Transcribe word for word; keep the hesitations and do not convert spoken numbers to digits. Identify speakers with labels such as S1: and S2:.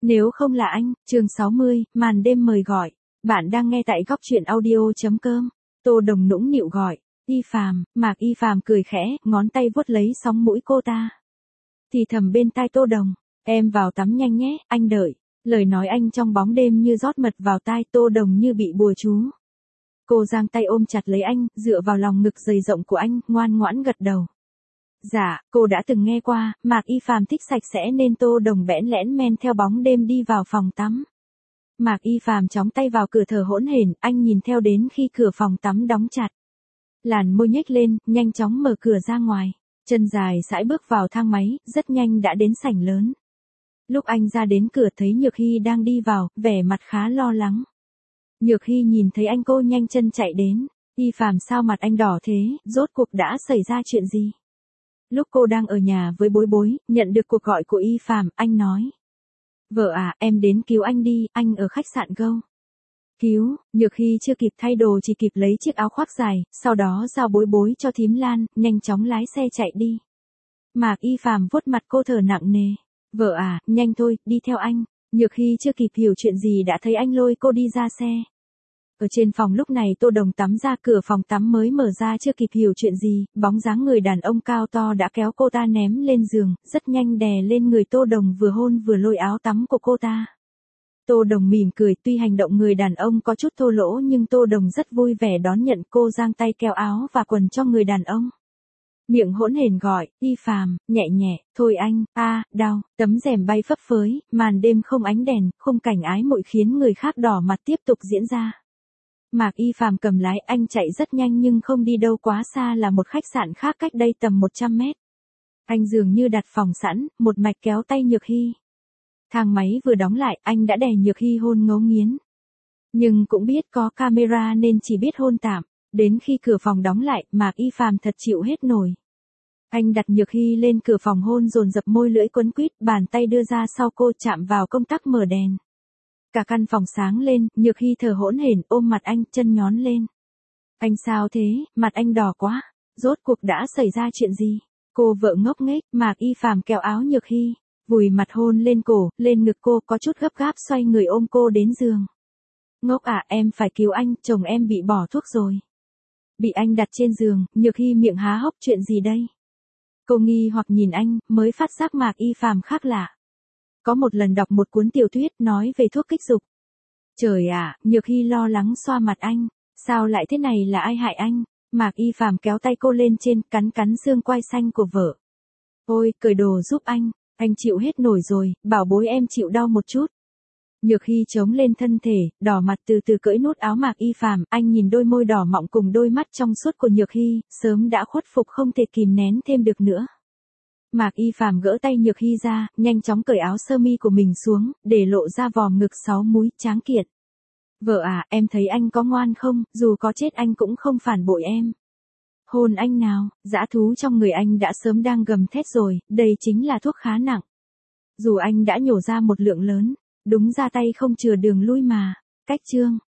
S1: Nếu không là anh, chương sáu mươi, màn đêm mời gọi. Bạn đang nghe tại góc truyện audio.com. Tô Đồng nũng nịu gọi. Y Phàm, Mạc Y Phàm cười khẽ, ngón tay vuốt lấy sóng mũi cô ta. Thì thầm bên tai Tô Đồng, em vào tắm nhanh nhé, anh đợi. Lời nói anh trong bóng đêm như rót mật vào tai Tô Đồng như bị bùa chú. Cô giang tay ôm chặt lấy anh, dựa vào lòng ngực dày rộng của anh, ngoan ngoãn gật đầu. Dạ, cô đã từng nghe qua, Mạc Y Phàm thích sạch sẽ nên Tô Đồng bẽn lẽn men theo bóng đêm đi vào phòng tắm. Mạc Y Phàm chóng tay vào cửa thở hỗn hển, anh nhìn theo đến khi cửa phòng tắm đóng chặt. Làn môi nhếch lên, nhanh chóng mở cửa ra ngoài. Chân dài sải bước vào thang máy, rất nhanh đã đến sảnh lớn. Lúc anh ra đến cửa thấy Nhược Hy đang đi vào, vẻ mặt khá lo lắng. Nhược Hy nhìn thấy anh cô nhanh chân chạy đến. Y Phàm sao mặt anh đỏ thế, rốt cuộc đã xảy ra chuyện gì? Lúc cô đang ở nhà với Bối Bối, nhận được cuộc gọi của Y Phàm, anh nói. Vợ à, em đến cứu anh đi, anh ở khách sạn Go. Cứu, Nhược Hy chưa kịp thay đồ chỉ kịp lấy chiếc áo khoác dài, sau đó giao Bối Bối cho thím Lan, nhanh chóng lái xe chạy đi. Mạc Y Phàm vuốt mặt cô thở nặng nề. Vợ à, nhanh thôi, đi theo anh. Nhược Hy chưa kịp hiểu chuyện gì đã thấy anh lôi cô đi ra xe. Ở trên phòng lúc này Tô Đồng tắm ra, cửa phòng tắm mới mở ra, chưa kịp hiểu chuyện gì, bóng dáng người đàn ông cao to đã kéo cô ta ném lên giường, rất nhanh đè lên người Tô Đồng, vừa hôn vừa lôi áo tắm của cô ta. Tô Đồng mỉm cười, tuy hành động người đàn ông có chút thô lỗ nhưng Tô Đồng rất vui vẻ đón nhận. Cô giang tay kéo áo và quần cho người đàn ông. Miệng hỗn hển gọi, Y Phàm, nhẹ nhẹ, thôi anh, a, đau, tấm rèm bay phấp phới, màn đêm không ánh đèn, khung cảnh ái muội khiến người khác đỏ mặt tiếp tục diễn ra. Mạc Y Phàm cầm lái, anh chạy rất nhanh nhưng không đi đâu quá xa, là một khách sạn khác cách đây tầm một trăm mét. Anh dường như đặt phòng sẵn, một mạch kéo tay Nhược Hy. Thang máy vừa đóng lại, anh đã đè Nhược Hy hôn ngấu nghiến. Nhưng cũng biết có camera nên chỉ biết hôn tạm. Đến khi cửa phòng đóng lại, Mạc Y Phàm thật chịu hết nổi. Anh đặt Nhược Hy lên cửa phòng hôn dồn dập, môi lưỡi quấn quýt, bàn tay đưa ra sau cô chạm vào công tắc mở đèn. Cả căn phòng sáng lên, Nhược Hy thở hỗn hển ôm mặt anh, chân nhón lên. Anh sao thế, mặt anh đỏ quá, rốt cuộc đã xảy ra chuyện gì? Cô vợ ngốc nghếch, Mạc Y Phàm kéo áo Nhược Hy, vùi mặt hôn lên cổ, lên ngực cô, có chút gấp gáp xoay người ôm cô đến giường. Ngốc à, em phải cứu anh, chồng em bị bỏ thuốc rồi. Bị anh đặt trên giường, Nhược Hy miệng há hốc, chuyện gì đây? Cô nghi hoặc nhìn anh, mới phát giác Mạc Y Phàm khác lạ. Có một lần đọc một cuốn tiểu thuyết nói về thuốc kích dục. Trời ạ, Nhược Hy lo lắng xoa mặt anh. Sao lại thế này, là ai hại anh? Mạc Y Phàm kéo tay cô lên trên, cắn cắn xương quai xanh của vợ. Ôi, cởi đồ giúp anh, anh chịu hết nổi rồi, bảo bối em chịu đau một chút. Nhược Hy chống lên thân thể, đỏ mặt từ từ cởi nút áo Mạc Y Phàm, anh nhìn đôi môi đỏ mọng cùng đôi mắt trong suốt của Nhược Hy, sớm đã khuất phục không thể kìm nén thêm được nữa. Mạc Y Phàm gỡ tay Nhược Hy ra, nhanh chóng cởi áo sơ mi của mình xuống, để lộ ra vòm ngực sáu múi tráng kiện. Vợ à, em thấy anh có ngoan không, dù có chết anh cũng không phản bội em. Hôn anh nào, dã thú trong người anh đã sớm đang gầm thét rồi, đây chính là thuốc khá nặng. Dù anh đã nhổ ra một lượng lớn, đúng ra tay không chừa đường lui mà. Cách chương.